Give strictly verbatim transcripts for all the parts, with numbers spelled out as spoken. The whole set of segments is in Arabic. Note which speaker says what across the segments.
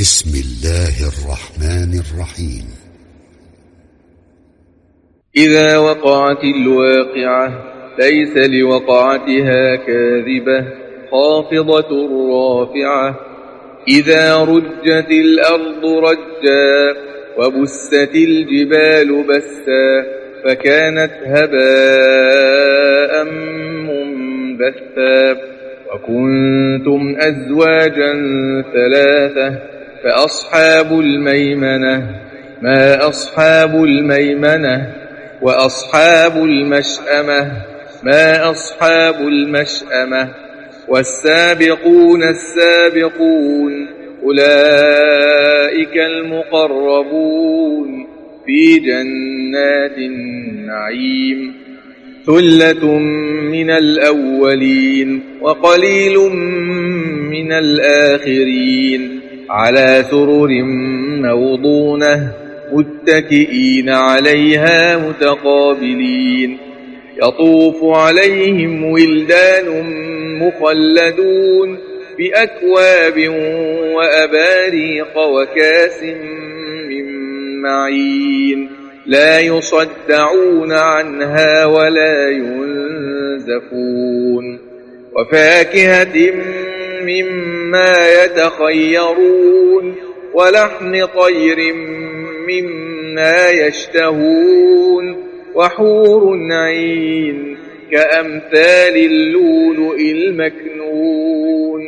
Speaker 1: بسم الله الرحمن الرحيم.
Speaker 2: إذا وقعت الواقعة ليس لوقعتها كاذبة خافضة رافعة. إذا رجت الأرض رجا وبست الجبال بسا فكانت هباء منبثا. وكنتم أزواجا ثلاثة فأصحاب الميمنة ما أصحاب الميمنة وأصحاب المشأمة ما أصحاب المشأمة. والسابقون السابقون أولئك المقربون في جنات النعيم. ثلة من الأولين وقليل من الآخرين على سرر موضونة متكئين عليها متقابلين. يطوف عليهم ولدان مخلدون بأكواب وأباريق وكاس من معين لا يصدعون عنها ولا ينزفون. وفاكهة مما يتخيرون ولحم طير مما يشتهون. وحور عين كأمثال اللؤلؤ المكنون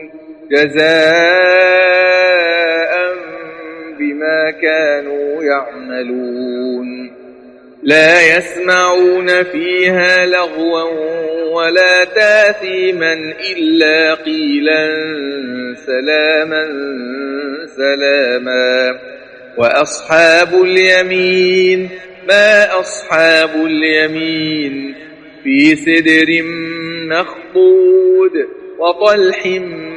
Speaker 2: جزاء بما كانوا يعملون. لا يسمعون فيها لغوا ولا تاثيما إلا قيلا سلاما سلاما. وأصحاب اليمين ما أصحاب اليمين في سدر مخضود وطلح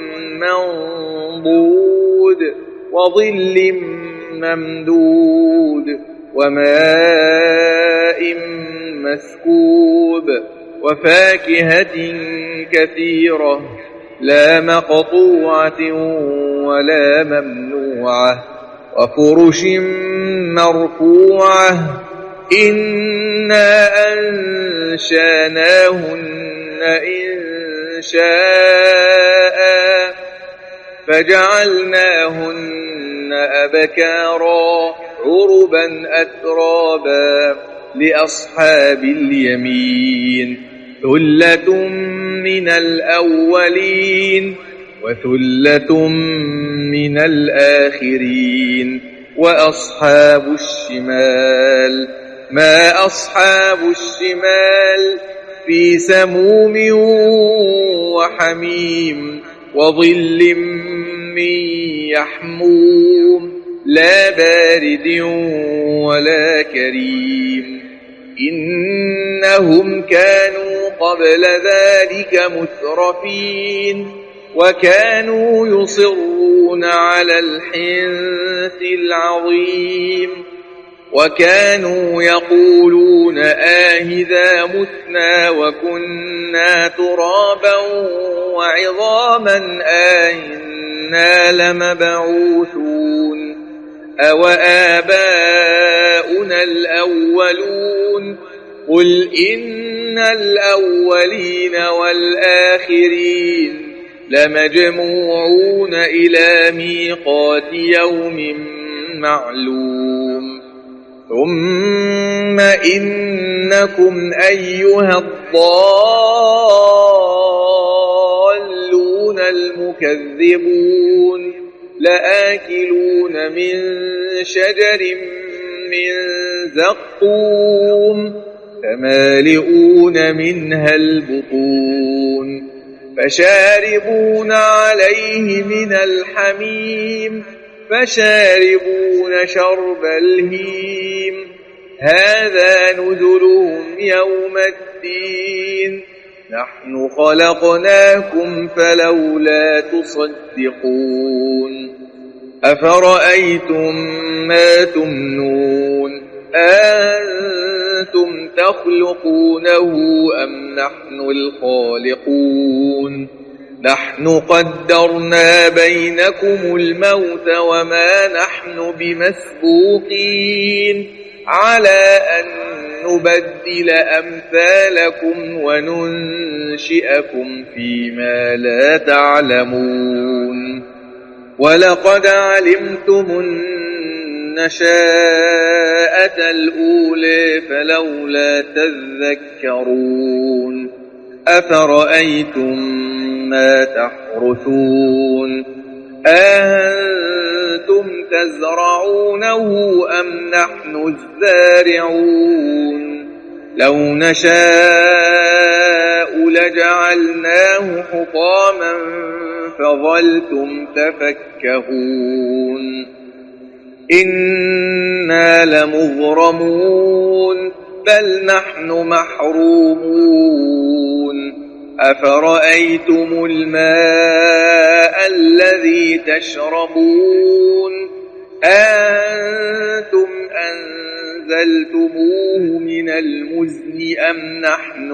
Speaker 2: منضود وظل ممدود وماء مسكوب. وفاكهة كثيرة لا مقطوعة ولا ممنوعة. وفرش مرفوعة إنا أنشاناهن إنشاء فجعلناهن أبكارا عربا أترابا لأصحاب اليمين. ثلة من الأولين وثلة من الآخرين. وأصحاب الشمال ما أصحاب الشمال في سموم وحميم وظل من يحموم لا بارد ولا كريم. إنهم كانوا قبل ذلك مترفين وكانوا يصرون على الحنث العظيم. وكانوا يقولون آهذا متنا وكنا ترابا وعظاما آئنا لمبعوثون أو آباؤنا الأولون. قل إن الأولين والآخرين لمجموعون إلى ميقات يوم معلوم. ثم إنكم أيها الضالون المكذبون لآكلون من شجر من زقوم فمالئون منها البطون فشاربون عليه من الحميم فشاربون شرب الهيم. هذا نزلهم يوم الدين نحن خلقناكم فلولا تصدقون. أفرأيتم ما تمنون أنتم تخلقونه أم نحن الخالقون. نحن قدرنا بينكم الموت وما نحن بمسبوقين على أن نبدل أمثالكم وننشئكم فيما لا تعلمون ولقد علمتم النشاءة الأولى فلولا تذكرون أفرأيتم ما تحرثون أأنتم تزرعونه أم نحن الزارعون لو نشاء لجعلناه حطاما فظلتم تفكهون إنا لمغرمون بل نحن محرومون أفرأيتم الماء الذي تشربون أنتم أنزلتموه من المزن أم نحن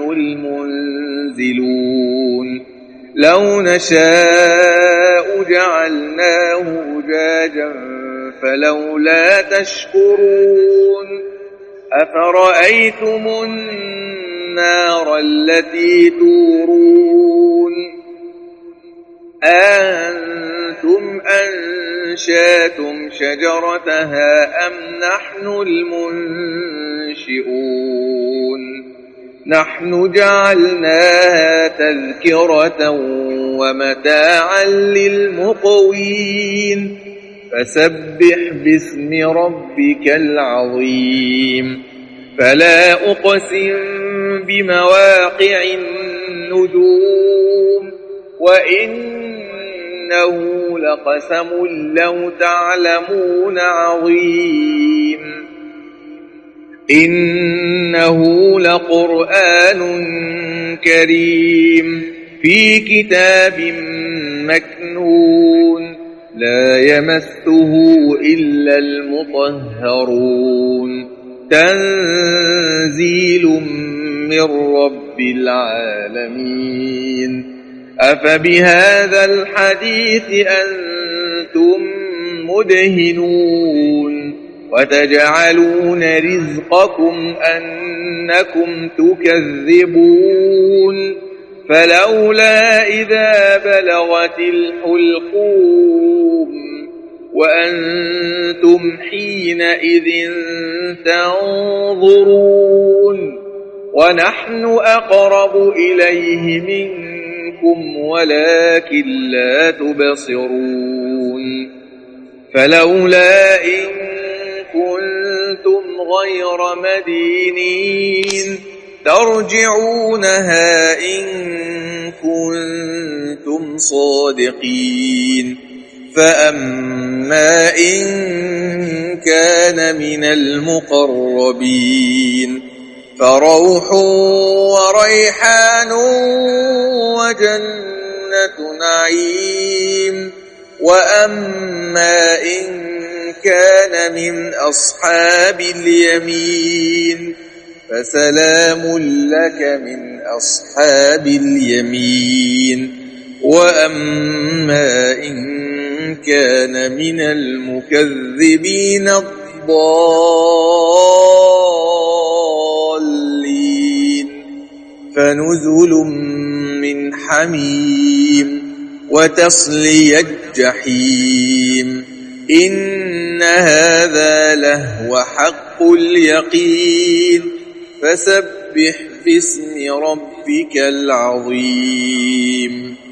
Speaker 2: المنزلون لو نشاء جعلناه أجاجا فلولا تشكرون أفرأيتم النار التي تورون أأنتم أنشأتم شجرتها أم نحن المنشئون نحن جعلناها تذكرة ومتاعا للمقوين فسبح باسم ربك العظيم فلا أقسم بمواقع النجوم وإنه لقسم لو تعلمون عظيم إنه لقرآن كريم في كتاب مكنون لا يمسه إلا المطهرون تنزيل من رب العالمين أفبهذا الحديث أنتم مدهنون وتجعلون رزقكم أنكم تكذبون فلولا إذا بلغت الحلقوم وأنتم حينئذ تنظرون ونحن أقرب إليه منكم ولكن لا تبصرون فلولا إن كنتم غير مدينين ترجعونها إن كنتم صادقين فأما إن كان من المقربين فروح وريحان وجنة نعيم وأما إن كان من أصحاب اليمين فسلام لك من أصحاب اليمين وأما إن كان من المكذبين الضالين فنزل من حميم وتصلية الجحيم إن هذا لهو حق اليقين فسبح باسم ربك العظيم